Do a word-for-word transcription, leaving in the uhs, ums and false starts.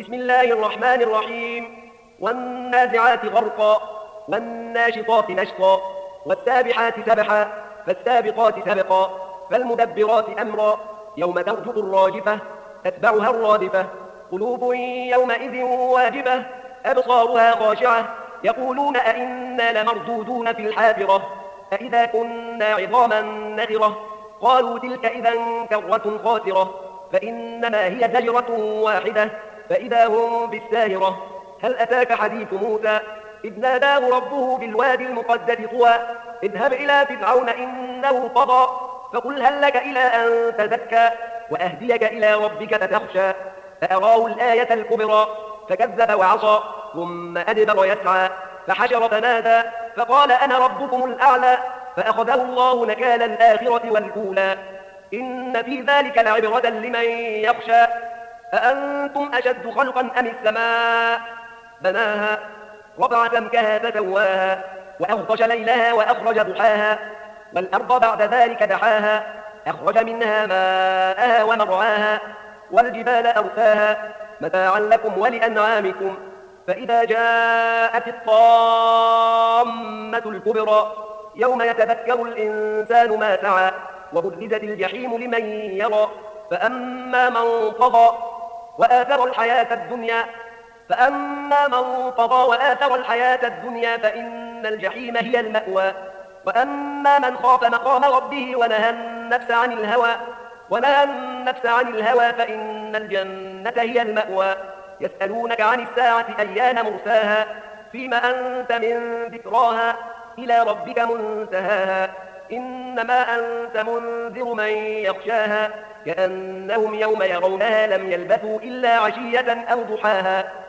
بسم الله الرحمن الرحيم. والنازعات غرقا والناشطات نشطا والسابحات سبحا فالسابقات سبقا فالمدبرات أمرا يوم ترجف الراجفة تتبعها الرادفة قلوب يومئذ واجفة أبصارها خاشعة يقولون أئنا لمردودون في الحافرة أئذا كنا عظاما نخرة قالوا تلك إذا كرة خاسرة فإنما هي زجرة واحدة فإذا هم بالساهرة هل أتاك حديث موسى إذ ناداه ربه بالوادي المقدس طوى اذهب إلى فرعون إنه طغى فقل هل لك إلى أن تزكى وأهديك إلى ربك فتخشى فأراه الآية الكبرى فكذب وعصى ثم أدبر يسعى فحشر فنادى فقال أنا ربكم الأعلى فأخذه الله نكال الآخرة والأولى إن في ذلك لعبرة لمن يخشى أأنتم أشد خلقا أم السماء بناها رفع سمكها فسواها وأغطش ليلها وأخرج ضحاها والأرض بعد ذلك دحاها أخرج منها ماءها ومرعاها والجبال أرساها متاعا لكم ولأنعامكم فإذا جاءت الطامة الكبرى يوم يتذكر الإنسان ما سعى وبرزت الجحيم لمن يرى فأما من طغى وآثر الحياة الدنيا فأما من طغى وآثر الحياة الدنيا فإن الجحيم هي المأوى وأما من خاف مقام ربه ونهى النفس عن الهوى ونهى النفس عن الهوى فإن الجنة هي المأوى يسألونك عن الساعة أيان مرساها فيما أنت من ذكراها إلى ربك منتهاها إنما أنت منذر من يخشاها كأنهم يوم يرونها لم يلبثوا إلا عشية أو ضحاها